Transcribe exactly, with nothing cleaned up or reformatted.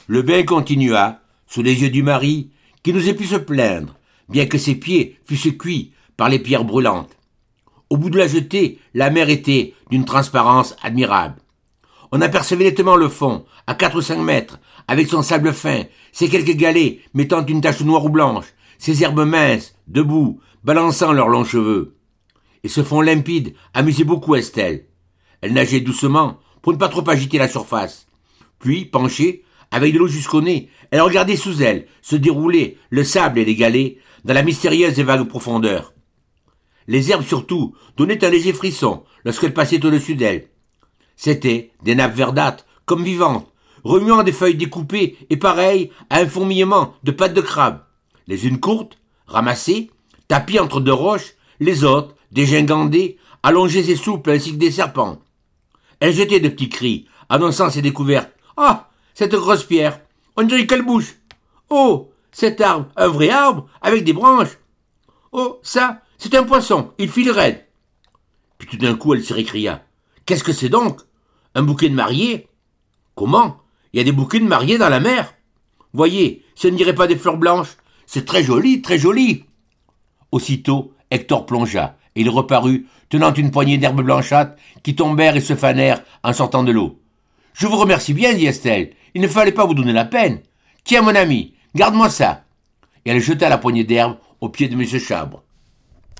Le bain continua, sous les yeux du mari, qui n'osait plus se plaindre, bien que ses pieds fussent cuits par les pierres brûlantes. Au bout de la jetée, la mer était d'une transparence admirable. On apercevait nettement le fond, à quatre ou cinq mètres, avec son sable fin, ses quelques galets mettant une tache noire ou blanche, ses herbes minces, debout, balançant leurs longs cheveux. Et ce fond limpide amusait beaucoup Estelle. Elle nageait doucement, pour ne pas trop agiter la surface. Puis, penchée, avec de l'eau jusqu'au nez, elle regardait sous elle se dérouler le sable et les galets dans la mystérieuse et vague profondeur. Les herbes surtout donnaient un léger frisson lorsqu'elles passaient au-dessus d'elle. C'étaient des nappes verdâtres, comme vivantes, remuant des feuilles découpées et pareilles à un fourmillement de pattes de crabe. Les unes courtes, ramassées, tapies entre deux roches, les autres, dégingandées, allongées et souples ainsi que des serpents. Elle jetait de petits cris, annonçant ses découvertes. « Ah, cette grosse pierre, on dirait qu'elle bouge. Oh, cet arbre, un vrai arbre, avec des branches. Oh, ça, c'est un poisson, il file raide. » Puis tout d'un coup, elle se récria. « Qu'est-ce que c'est donc? Un bouquet de mariée? Comment? Il y a des bouquets de mariée dans la mer? Voyez, ce ne dirait pas des fleurs blanches. C'est très joli, très joli. » Aussitôt, Hector plongea, et il reparut, tenant une poignée d'herbes blanchâtres qui tombèrent et se fanèrent en sortant de l'eau. « Je vous remercie bien, dit Estelle. Il ne fallait pas vous donner la peine. Tiens, mon ami, garde-moi ça. » Et elle jeta la poignée d'herbes au pied de M. Chabre.